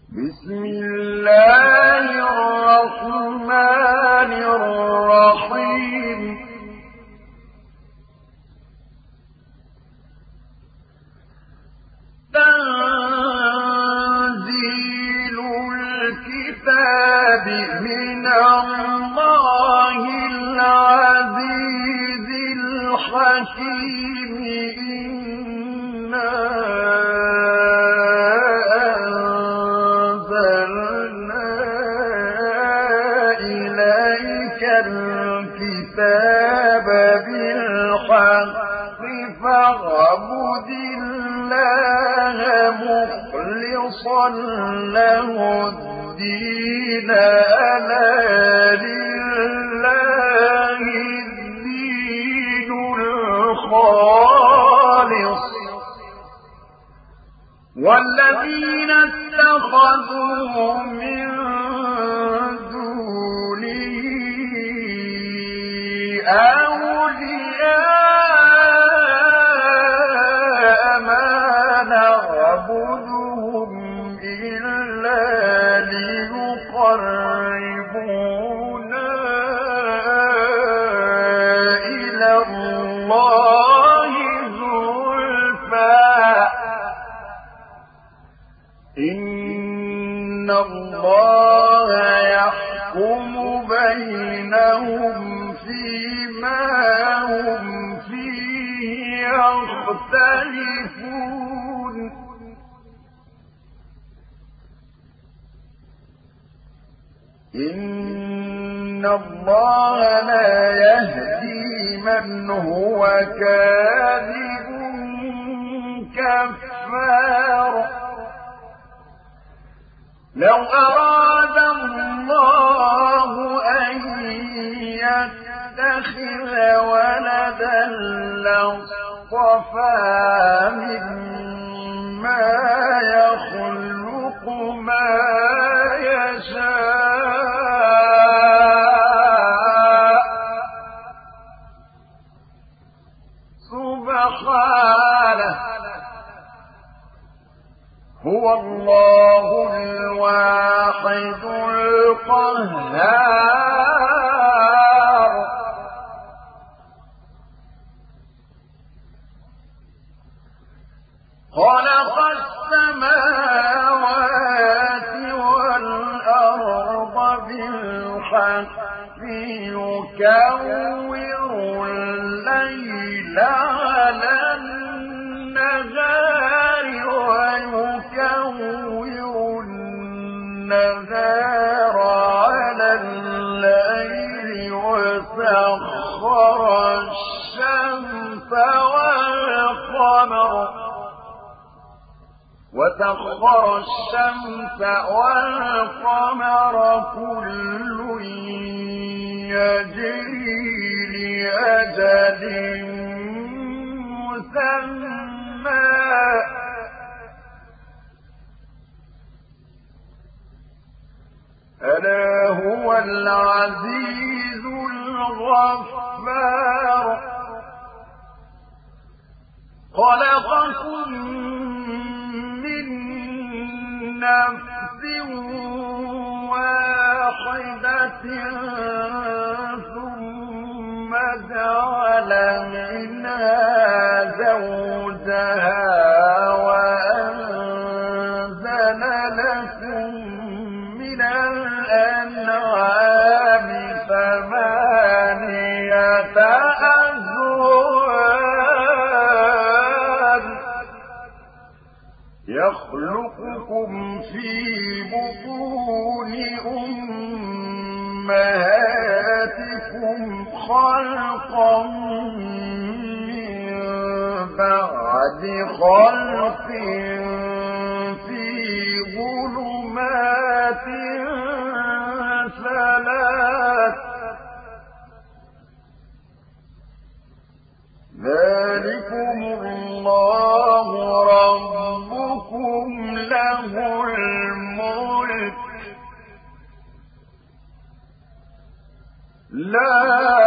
بسم الله الرحمن الرحيم تنزيل الكتاب من الله العزيز الحكيم إنا أنزلنا إليك الكتاب بالحق فاعبد الله مخلصا له الدين ألا لله الدين الخالص والذين اتخذوا من دونه أولياء ما نعبدهم إلا ليقربونا إلى الله زلفى إن الله يحكم بينهم فيما هم فيه يختلفون إن الله لا يهدي من هو كاذب كفار لو أراد الله أن يتخذ ولدا لاصطفى مما يخلق ما يشاء سبحانه هو الله الواحد القهار خلق السماوات والأرض بالحق يكور الليل على النهار ويكور النهار على الليل وسخر الشمس والقمر كل يجري لأجل مسمى ألا هو العزيز الغفار خلقكم من نفس واحدة ثم جعل منها زوجها وأنزل لكم من الأنعام ثمانية أزواج يخلقكم في بطون أمهاتكم خلقا من بعد خلق في ظلمات ثلاث ذلكم الله ربكم له الملك لا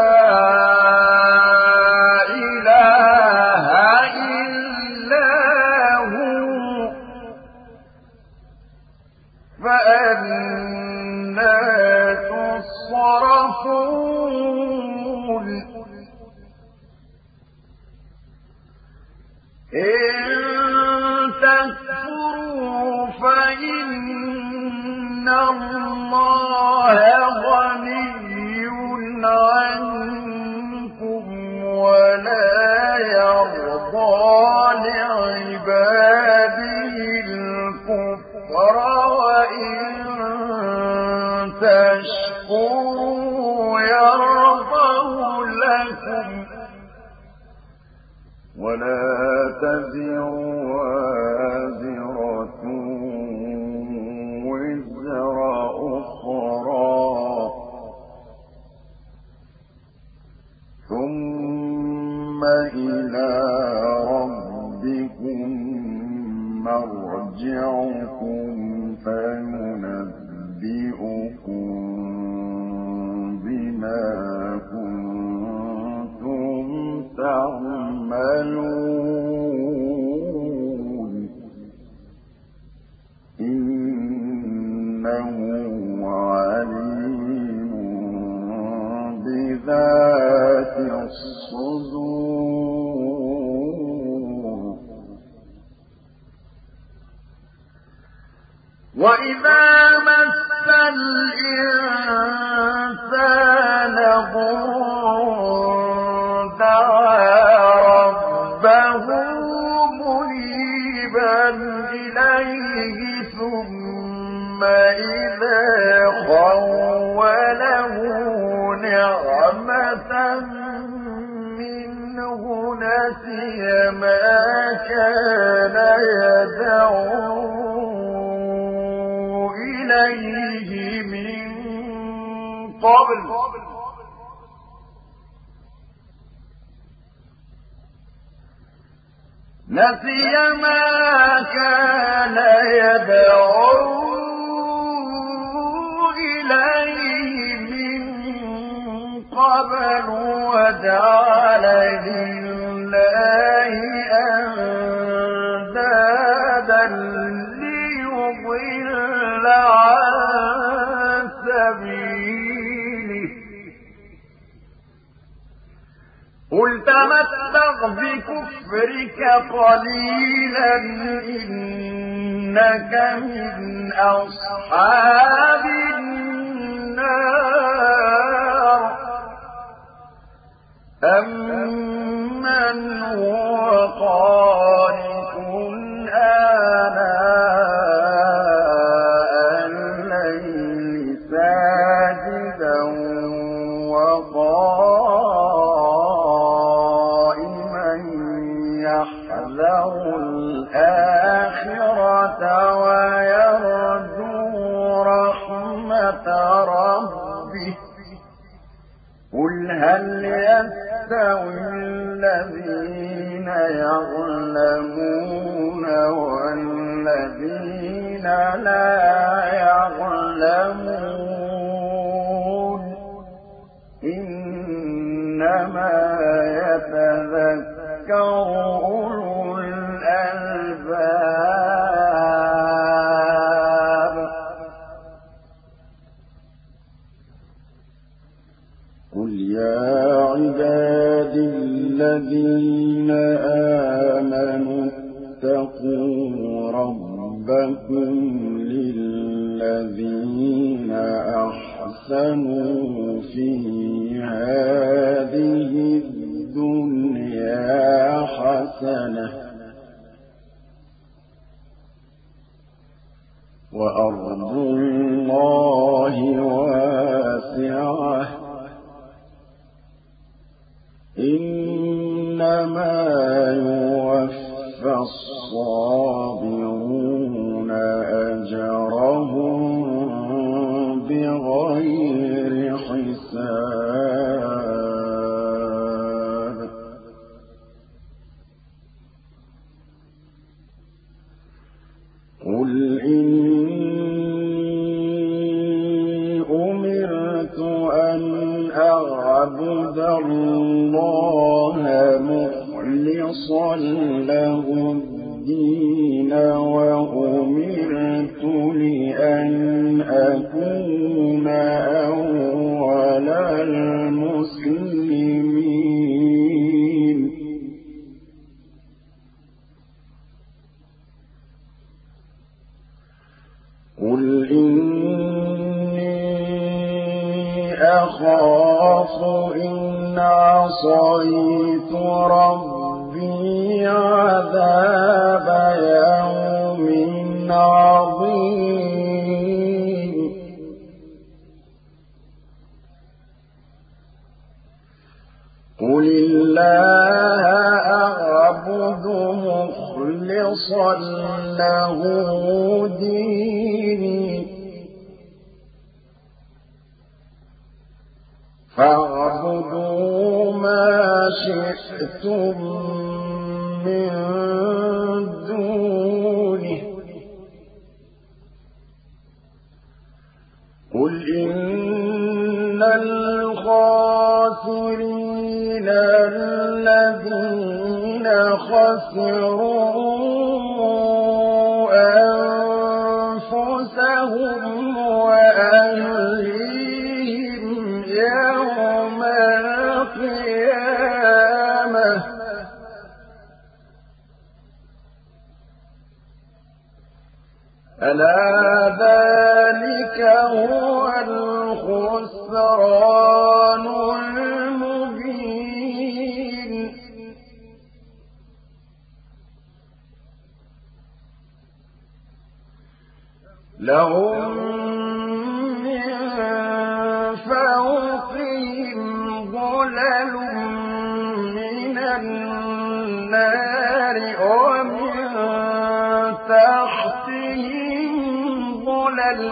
إله إلا هو فأنى تصرفون إن تكفروا فإن الله غني عنكم ولا يرضى لعباده الكفر وإن تشكروا يرضه لكم ولا تزر وازرة وزر أخرى ثم إلى ربكم مرجعكم فينبئكم بما كنتم تعملون إنه عليم بذات الصدور وإذا مس الإنسان ضر دعا ربه منيبا إليه ثم إذا خوله نعمة منه نسي ما كان يدعو إليه من قبل نسي ما كان يدعو إليه من قبل وجعل لله أندادا ليضل عن سبيله قل تمتع بكفرك قليلا إنك من أصحاب النار أمن هو قانت آناء الليل ساجدا وقائما يحذر الآخرة ويرجو رحمة ربه قل هل يستوي الذين يعلمون والذين لا يعلمون إنما يتذكر أولو الألباب قل يا عبادي الذين آمنوا اتقوا ربكم للذين أحسنوا في هذه الدنيا حسنة وأرض الله واسعة إنما يوفى الصابرون أجرهم بغير حساب قل إني أمرت أن أعبد الله مخلصا له الدين وأمرت لأن قل إني أخاف إن عصيت ربي عذاب يوم عظيم قل الله أعبد مخلصا له ديني فاعبدوا ما شئتم من دونه قل إن الخاسرين الذين خسروا أنفسهم وأهليهم يوم القيامة ألا ذلك هو الخسران المبين لهم من فوقهم ظلل من النار ومن تحتهم ظلل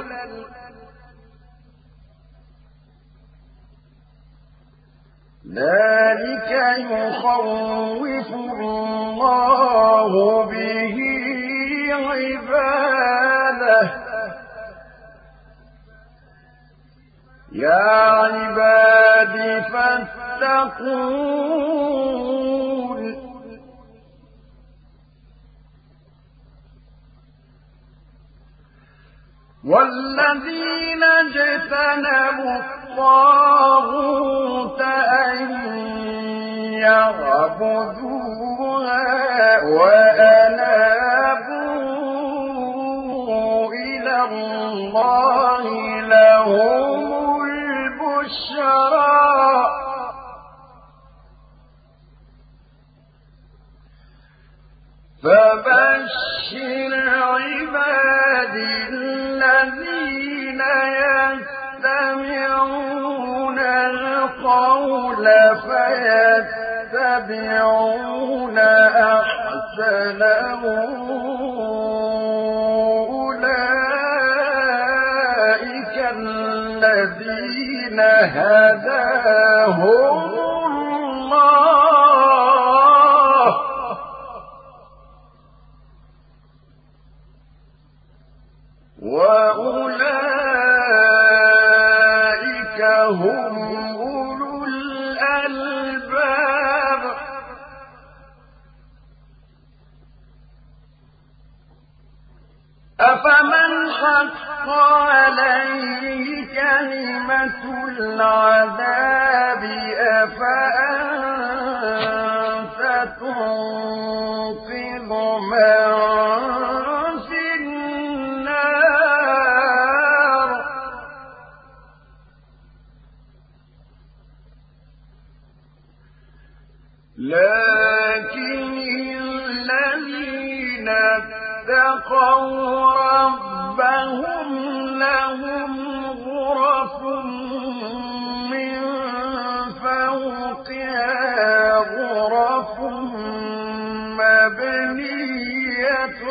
ذلك يخوف الله به عباده يا عباد فاتقون والذين اجتنبوا الطاغوت أن يعبدوها وأنابوا إلى الله لهم البشرى فبشر عبادي الذين يستمعون القول فيتبعون أحسنه أولئك الذين هداهم الله وأولئك هم أولو الألباب أفمن حق عليه كلمة العذاب أفأنت تنقذ من في النار لكن الذين اتقوا ربهم لهم غرف من فوقها غرف مبنية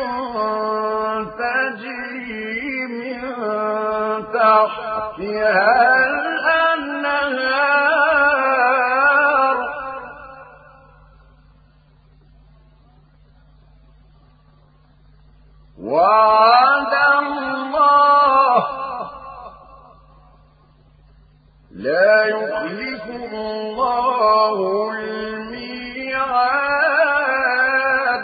تجري من تحتها الأنهار وعد الله لا يخلف الله الميعاد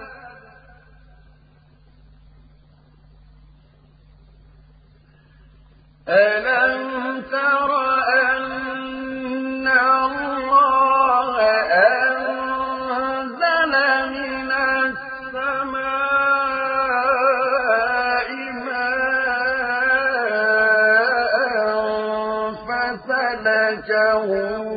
ألم تر أن الله أنزل من السماء ماء فَسَلَكَهُ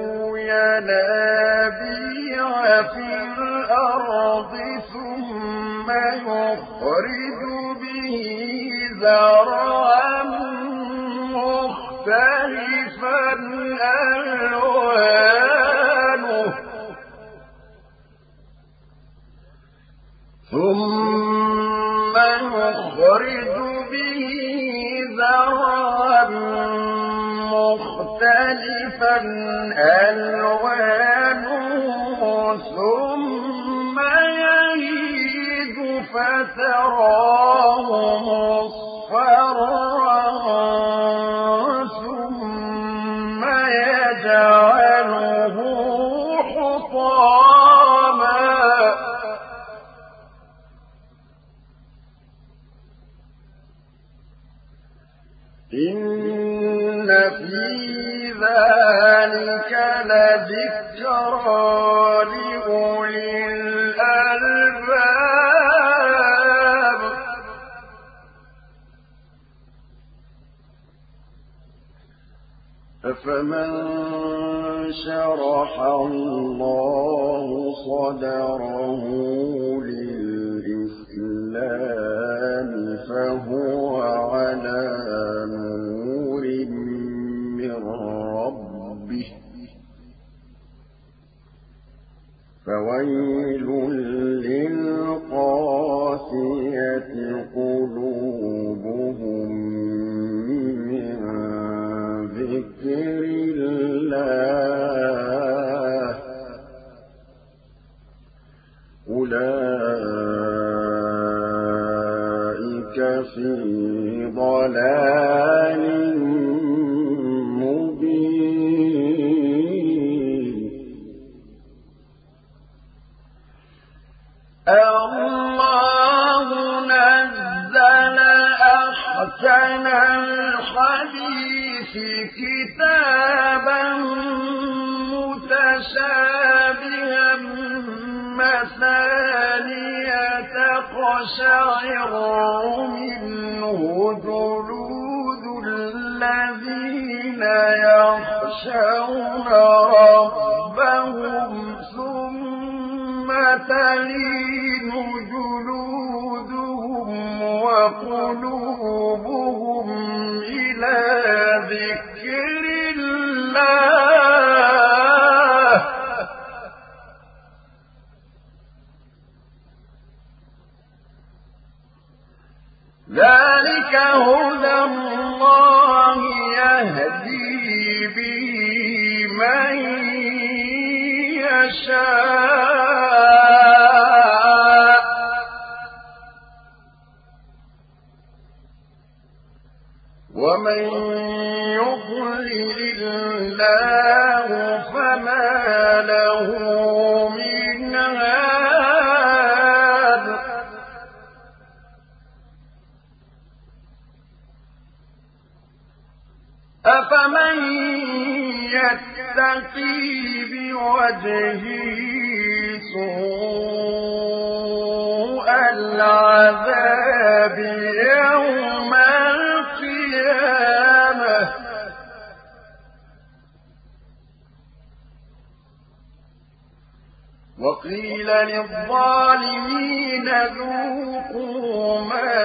يَنَابِيعَ فِي الْأَرْضِ ثُمَّ يُخْرِجُ بِهِ زَرْعًا مُّخْتَلِفًا أَلْوَانُهُ ثُمَّ يَهِيجُ فَتَرَاهُ مُصْفَرًّا ثُمَّ يَجْعَلُهُ حُطَامًا إِنَّ فِي ذَلِكَ لَذِكْرَىٰ لِأُولِي الْأَلْبَابِ أَفَمَن شَرَحَ اللَّهُ صَدْرَهُ لِلْإِسْلَامِ فَهُوَ عَلَىٰ نُورٍ مِّن رَّبِّهِ ۖ فَوَيْلٌ لِّلْقَاسِيَةِ قُلُوبُهُم مِّن ذِكْرِ اللَّهِ ۚ أُولَٰئِكَ فِي ضَلَالٍ مُّبِينٍ اللَّهُ نَزَّلَ أَحْسَنَ الْحَدِيثِ كِتَابًا مُّتَشَابِهًا مَّثَانِيَ تَقْشَعِرُّ مِنْهُ جُلُودُ الَّذِينَ يَخْشَوْنَ رَبَّهُمْ ثُمَّ تَلِينُ جُلُودُهُمْ وَقُلُوبُهُمْ إِلَىٰ ذِكْرِ اللَّهِ ۚ ذَٰلِكَ هُدَى اللَّهِ يَهْدِي بِهِ مَن يَشَاءُ ۚ وَمَن يُضْلِلِ اللَّهُ فَمَا لَهُ مِنْ هَادٍ أَفَمَن يَتَّقِي بِوَجْهِهِ سُوءَ الْعَذَابِ يَوْمَ الْقِيَامَةِ وَقِيلَ لِلظَّالِمِينَ ذُوقُوا مَا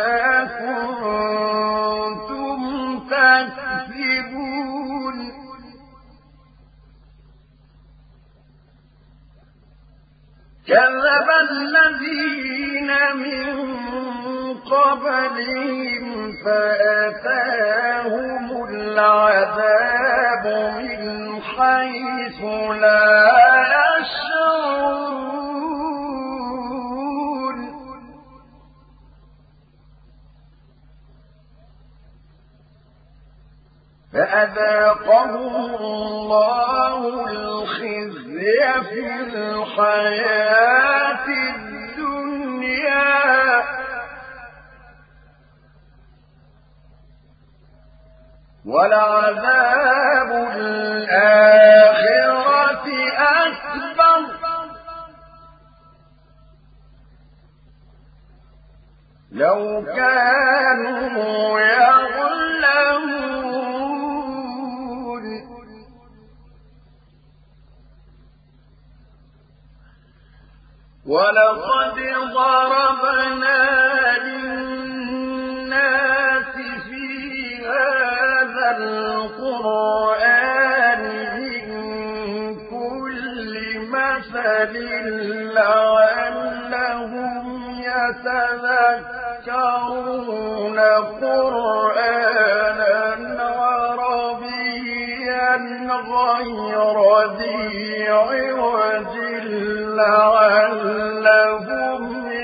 كُنتُمْ تَكْسِبُونَ كَذَّبَ الَّذِينَ مِن قَبْلِهِمْ فَأَتَاهُمُ الْعَذَابُ مِنْ حَيْثُ لَا يَشْعُرُونَ فَأَذَاقَهُمُ اللَّهُ الْخِزْيَ فِي الْحَيَاةِ الدُّنْيَا ۖ وَلَعَذَابُ الْآخِرَةِ أَكْبَرُ ۚ لَوْ كَانُوا يَعْلَمُونَ ولقد ضربنا للناس في هذا القرآن من كل مثل لعلهم يتذكرون قرآنا عربيا غير ذي عوج لعلهم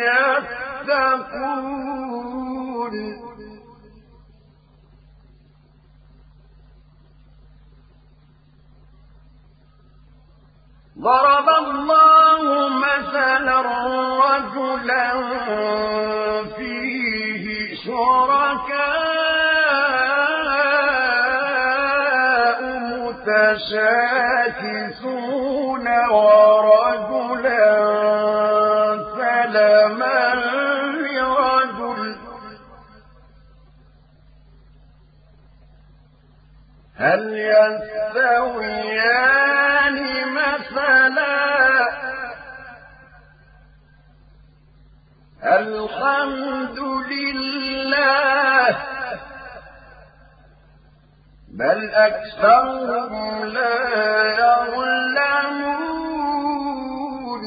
يتقون ضرب الله مثلا رجلا فيه شركاء متشاكسون ورجلا سلما لرجل هل يستويان مثلا الحمد لله بل أكثرهم لا يعلمون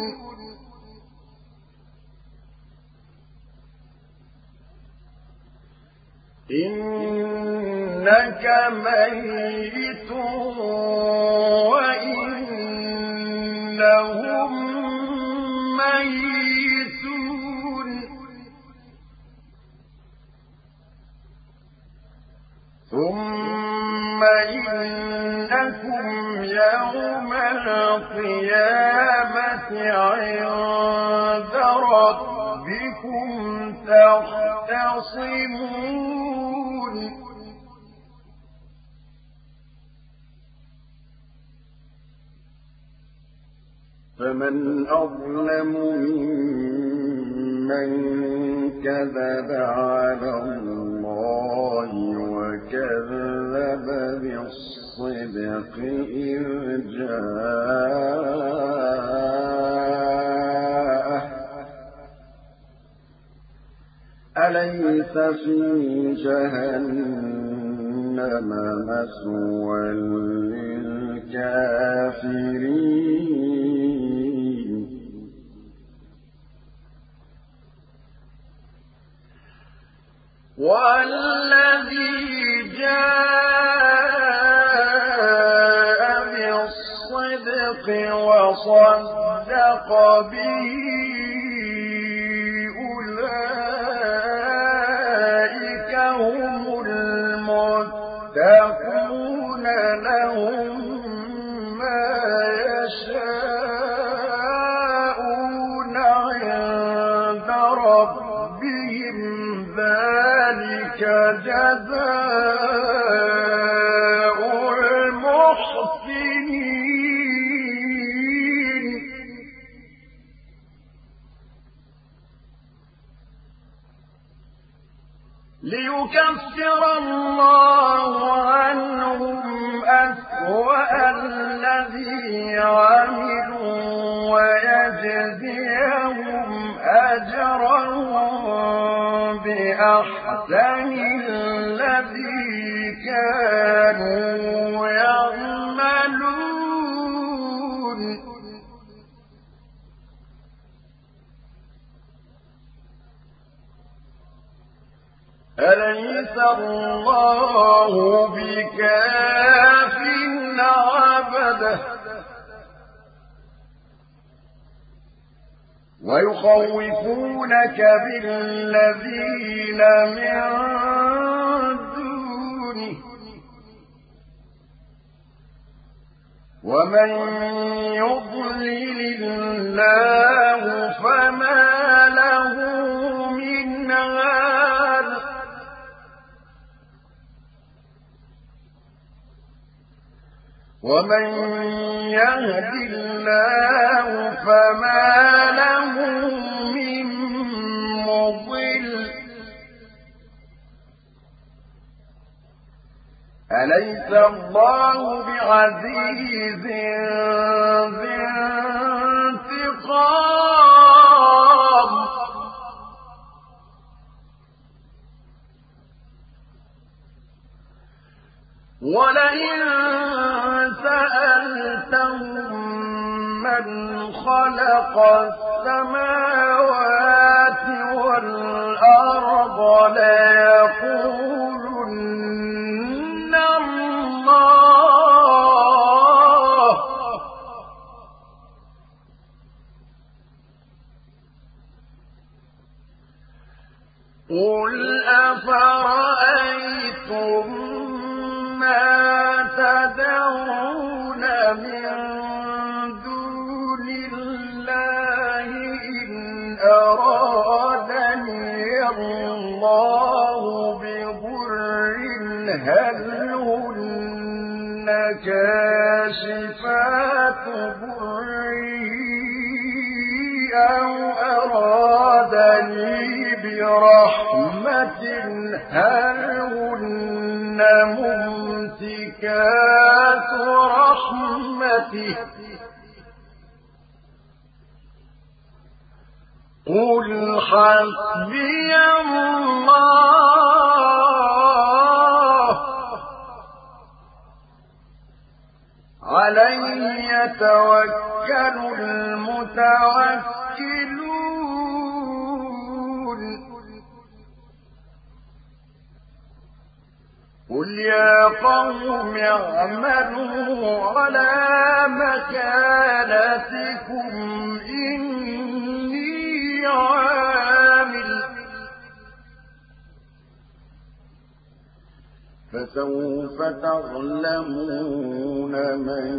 إنك ميت وإنهم ميتون ثم إنكم يوم القيامة عند ربكم تختصمون فمن أظلم ممن كذب على الله وكذب بالصدق إذ جاءه أليس في جهنم مثوى للكافرين والذي جاء بالصدق وصدق به أولئك هم المتقون لهم ما يشاءون عند ربهم ذلك جزاء المحسنين ليكفر الله عنهم أسوأ الذي عملوا ويجزيهم أجرهم بأحسن الذي كانوا يعملون أليس الله بكاف عبده ويخوفونك بالذين من دونه ومن يضلل الله فما له من هاد ومن يهد الله فما له من مضل أليس الله بعزيز ذي انتقام ولئن سألتهم من خلق السماوات والأرض ليقولن الله قل أفرأيتم ما تدعون من دون الله إن أرادني الله بضر هل هن كاشفات ضره أو أرادني برحمة هل هن ممسكات رحمته قل حسبي الله عليه يتوكل المتوكلون قل يا قوم اعملوا على مكانتكم إني عامل فسوف تعلمون من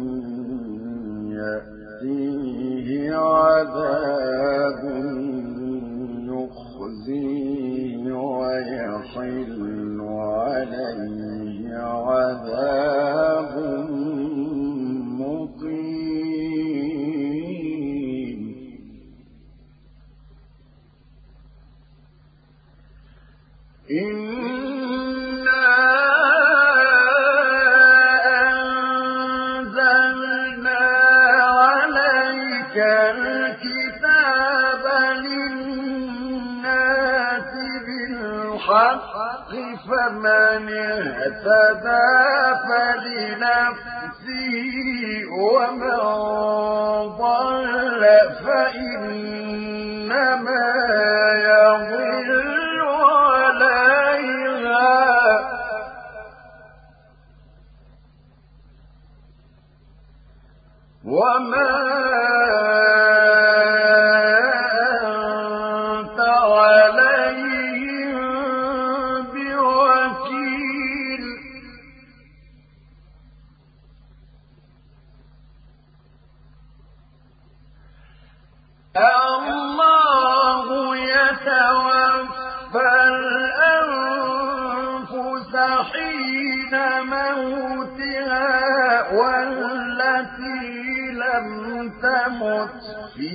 يأتيه عذاب يخزيه ويحل عليه عذاب مقيم إنا أنزلنا عليك الكتاب للناس بالحق فمن اهتدى فلنفسه ومن ضل فإنما يضل عليها وما أنت عليهم بوكيل الله يتوفى الأنفس حين موتها والتي لم تمت في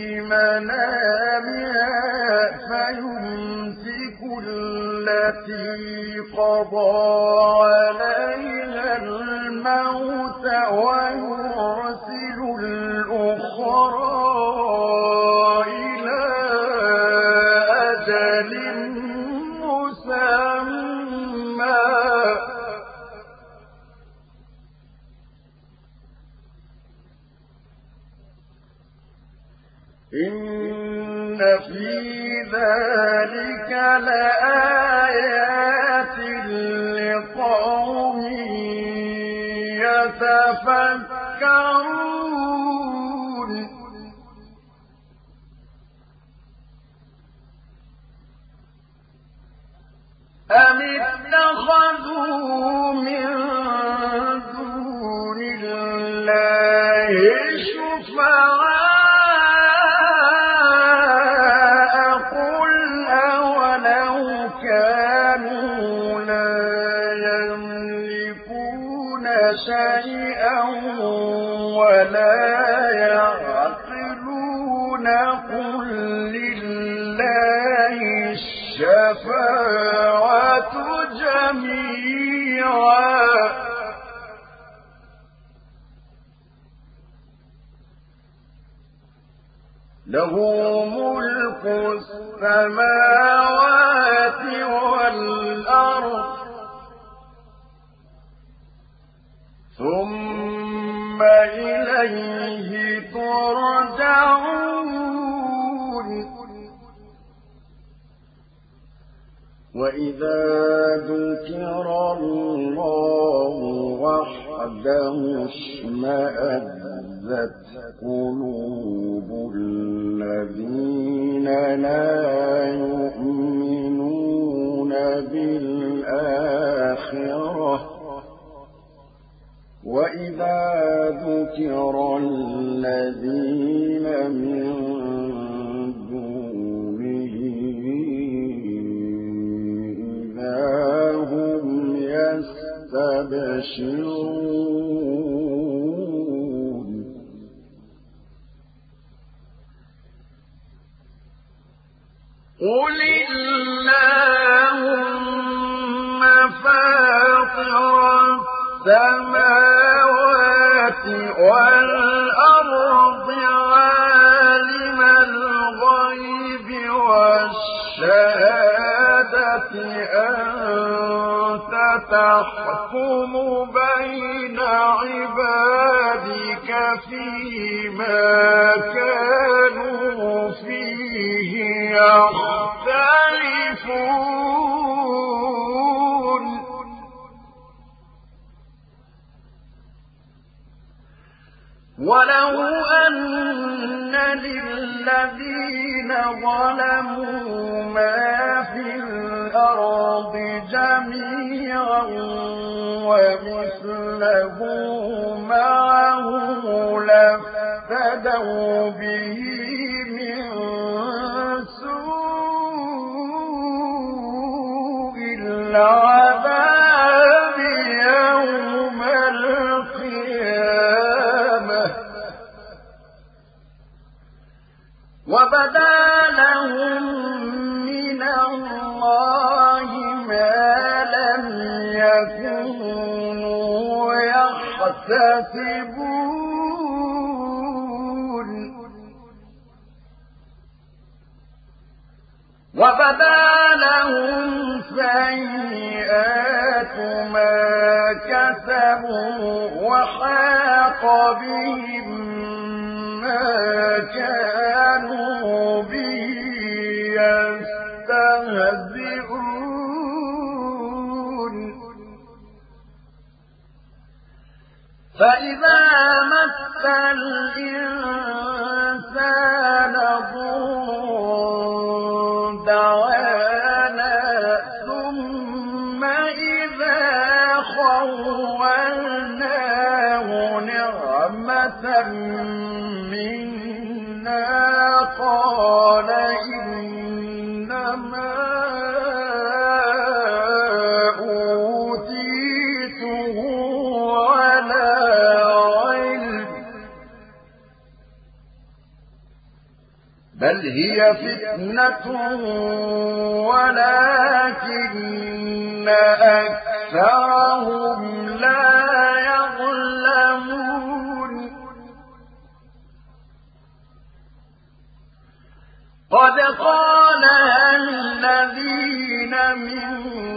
منامها فيمسك التي قضى عليها الموت ويرسل الأخرى إلى أجل مسمى إن في ذلك لآيات لقوم يتفكرون أم اتخذوا من دون الله شفعاء قل أولو كانوا لا يملكون شيئا ولا يعقلون قل لله الشفاعة جميعا له ملك السماوات والأرض إليه ترجعون وإذا ذكر الله وحده اشمأزت قلوب الذين لا يؤمنون بالآخرة وإذا ذكر الذين من دونه إذا هم يستبشرون قل اللهم فاطر السماوات والأرض عالم الغيب والشهادة أنت تحكم بين عبادك فيما كانوا فيه يختلفون ولو أن للذين ظلموا ما في الأرض جميعا ومثله معه لافتدوا به من سوء العذاب يوم القيامة وبدا لهم من الله ما لم يكونوا يحتسبون وبدا لهم سيئات ما كسبوا وحاق بهم ما كانوا به يستهزئون فإذا مس الإنسان ضر دعانا ثم إذا خولناه نعمة منا قال إنما أوتيته على علم بل هي فتنة ولكن أكثرهم لا يعلمون قد قالها الذين من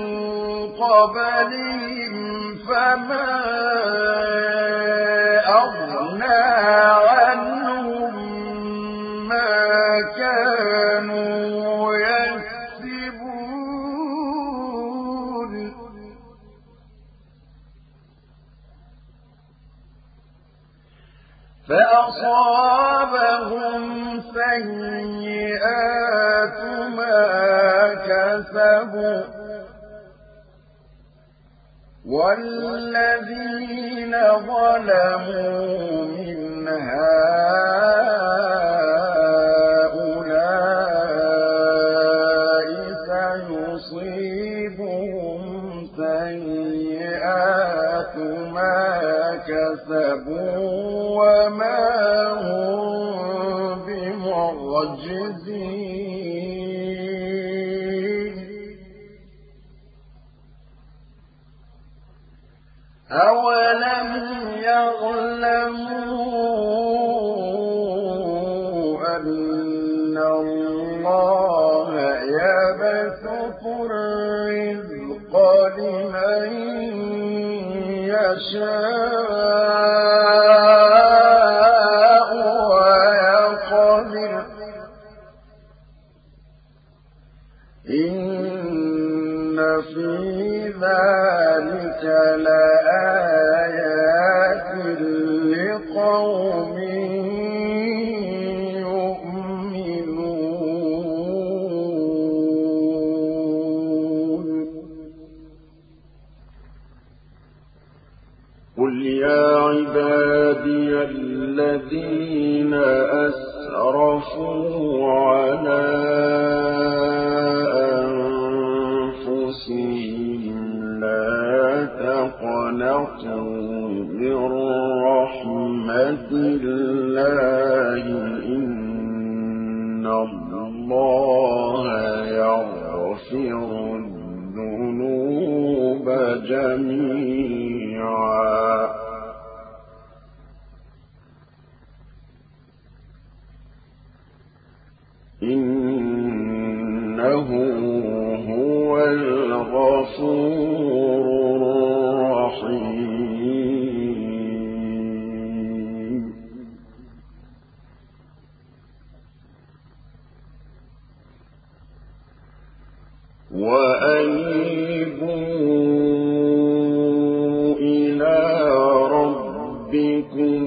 قبلهم فما أغنى عنهم ما كانوا يكسبون فأصابهم سيئات ما كسبوا والذين ظلموا من هؤلاء سيصيبهم سيئات ما كسبوا وما هم بمعجزين أولم يعلموا أن الله يبسط الرزق لمن يشاء ذلك لآيات لقوم يؤمنون. قل يا عبادي الذين أسرفوا على أنفسهم لا تقنطوا من رحمة الله إن الله يغفر الذنوب جميعا إنه هو الغفور الرحيم. وأنيبوا إلى ربكم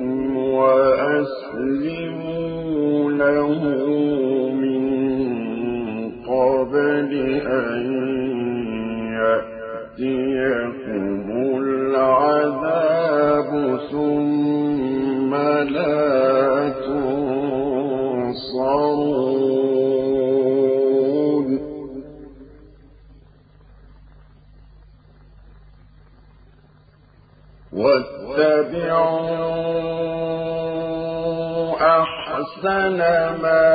وأسلموا له قبل أن يأتيكم العذاب ثم لا تنصرون. واتبعوا أحسن ما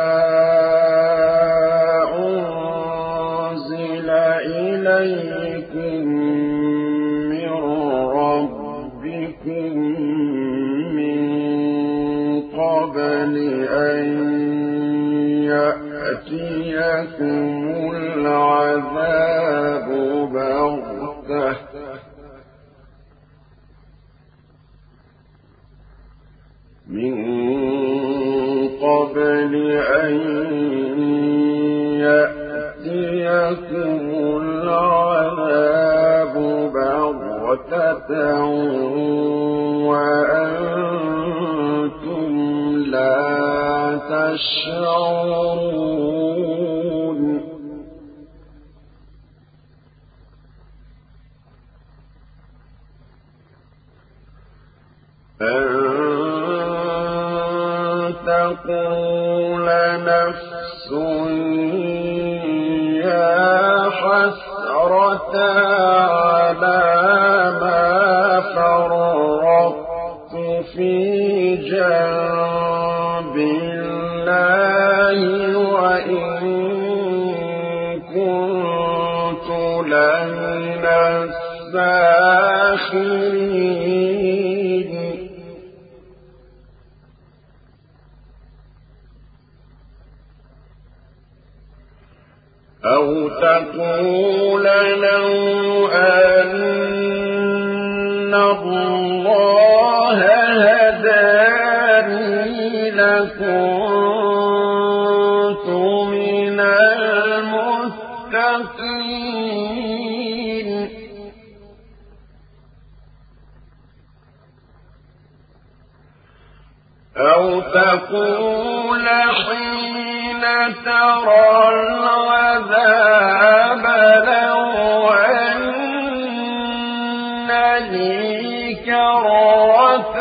إليكم من ربكم من قبل أن يأتيكم العذاب بغتة من قبل أن يأتيكم العذاب بغتة وأنتم لا تشعرون. أن تقول نفس يا حسرة على ما فرطت في جنب الله وإن كنت لمن الساخرين. أو تقول لو أن الله هداني لكنت من المتقين. أو تقول حين ترى العذاب لو أن لي كرة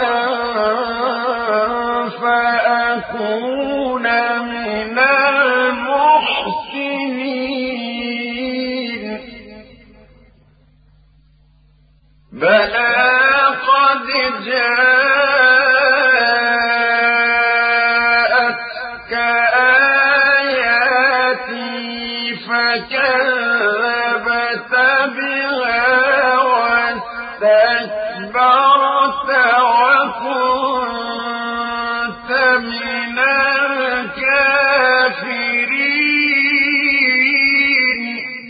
فأكون من المحسنين. بلى قد جاءتك آياتي فكذبت بها واستكبرت وكنت من الكافرين.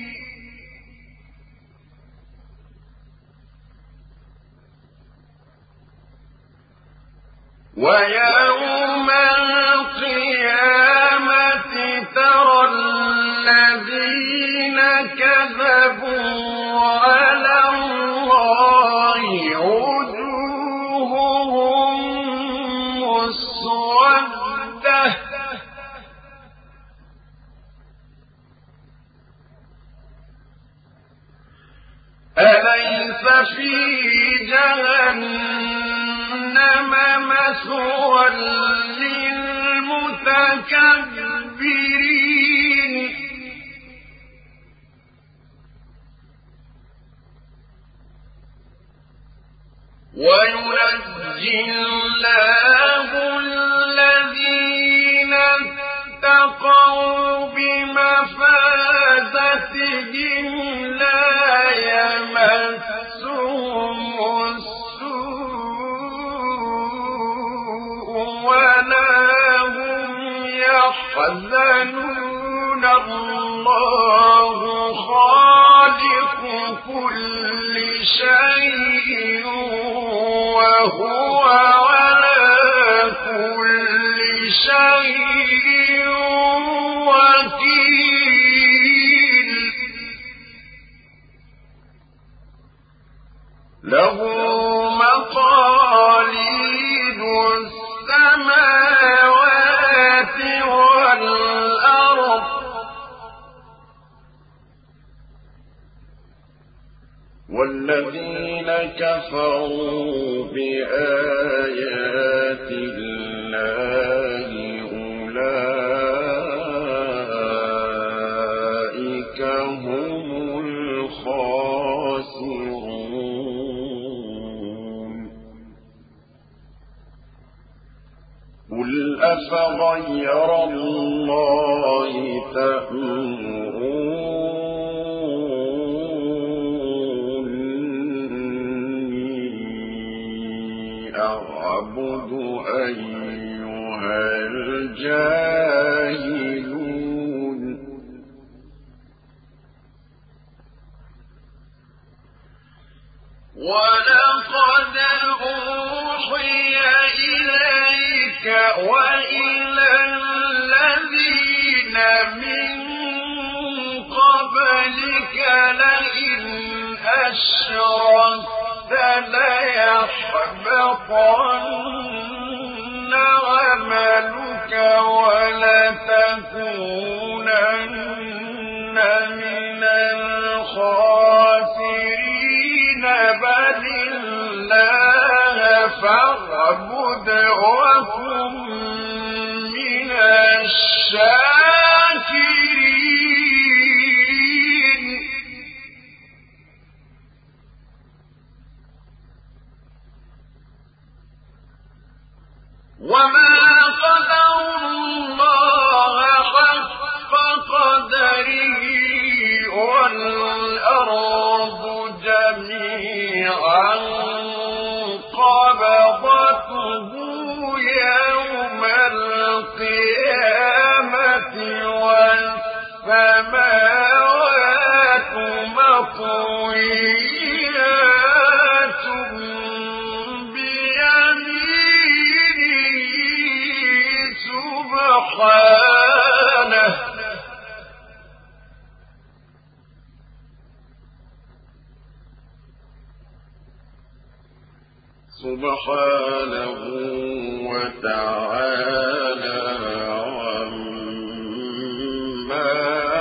ويوم القيامة ترى الذين كذبوا أليس في جهنم مثوى للمتكبرين وينجي الله الذين اتقوا بمفازتهم لا يمسهم السوء ولا هم يحزنون الله خالق كل شيء وهو على كل شيء وكيل له مقاليد السماوات والأرض والذين كفروا بآيات الله أولئك هم الخاسرون قل أفغير الله تأمرون أعبد أيها الجاهلون ولقد أوحي إليك وإلى الذين من قبلك لئن أشركت ليحبطن عملك ولتكونن من الخاسرين بل الله فاعبد وكن من الشاكرين وما قدروا الله حق قدره والأرض جميعا قبضته يوم القيامة والسماوات مطويات سبحانه وتعالى عما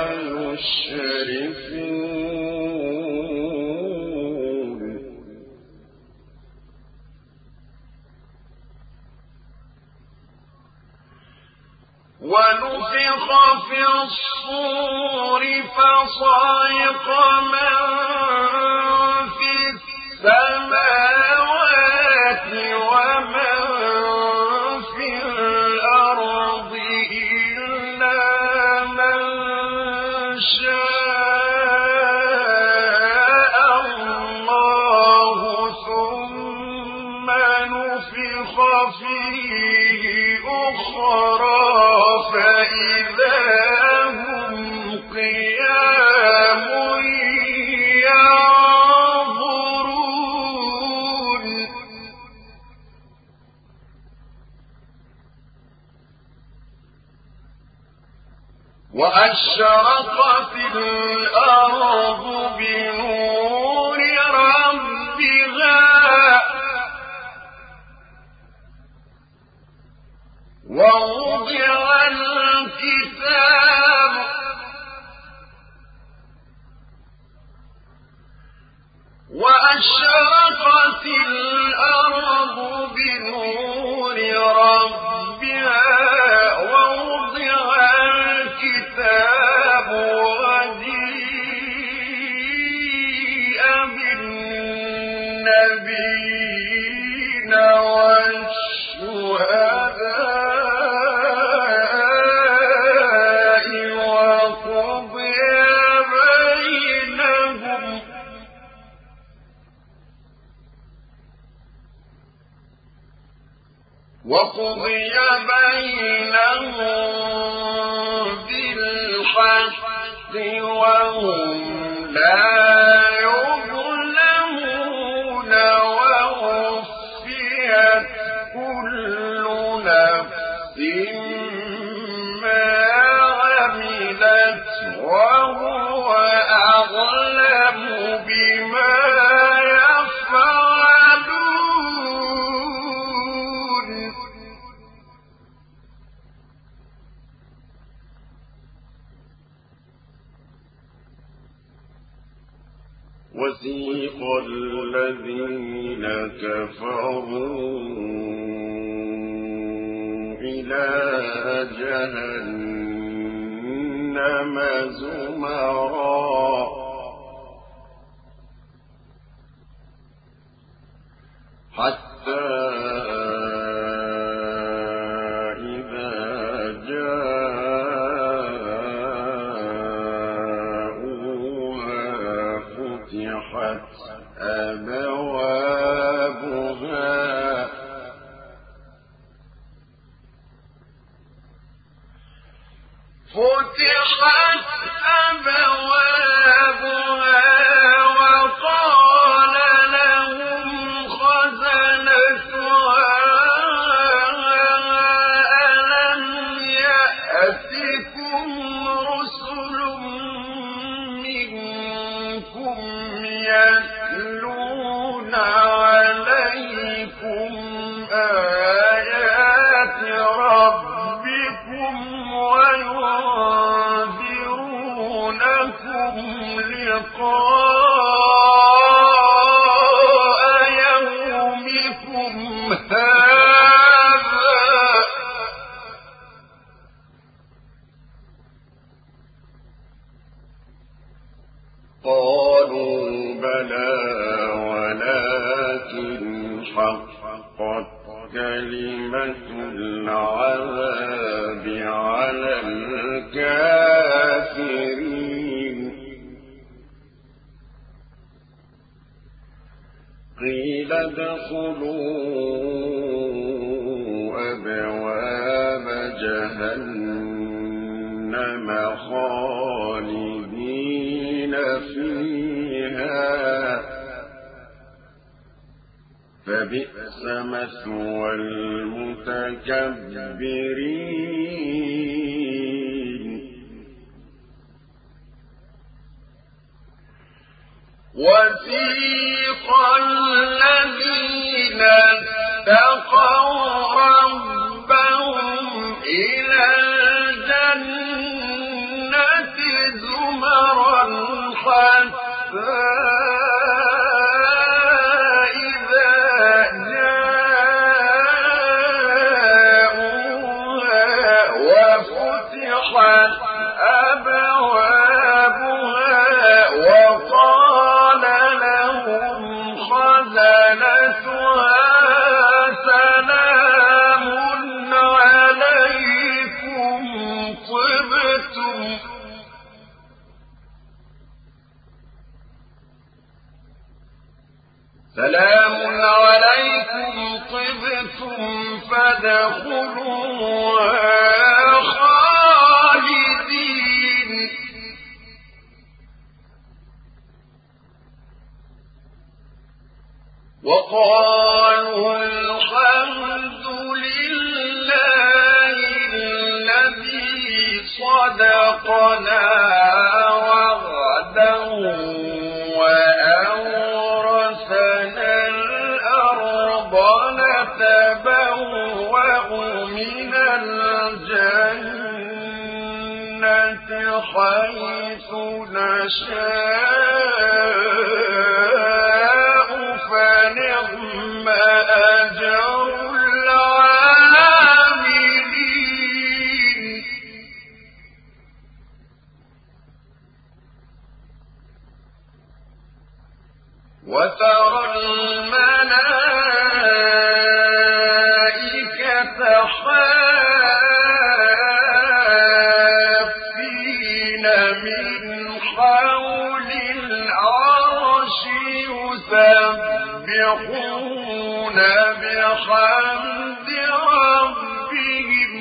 يشركون ونفخ في الصور فصعق من في السماوات ومن في الأرض إلا من شاء الله ثم نفخ فيه أخرى فإذا هم قيام ينظرون وأشرقت الأرض بنور ربها ووضع الكتاب وأشرقت الأرض بنور ربها ووضع الكتاب وجيء بالنبيين والشهداء وقضي بينهم بالحق وهم لا يظلمون ووفيت كل نفس ما عملت وهو أعلم بما وسيق الذين كفروا إلى جهنم زمرا حتى إذا جاءوها فتحت أبوابها وقال لهم خزنتها ألم يأتكم رسل منكم يتلون عليكم آيات ربكم وينذرونكم لقاء يومكم هذا قالوا بلى ولكن حقت كلمة العذاب على الكافرين قيل ادخلوا أبواب جهنم خالدين فيها فبئس مثوى المتكبرين وسيق الذين اتقوا ربهم إلى الجنة زمرا حتى سلام عليكم طبتم فادخلوها خالدين وقالوا الحمد لله الذي صدقنا وعده وأورثنا الأرض نتبوأ من الجنة حيث نشاء وترى الملائكة حافين من حول العرش يسبحون بحمد ربهم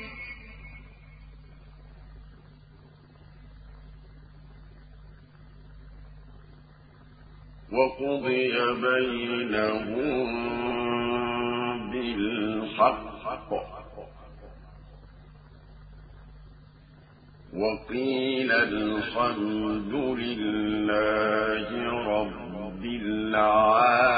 وقضي بينهم بالحق وقيل الحمد لله رب العالمين.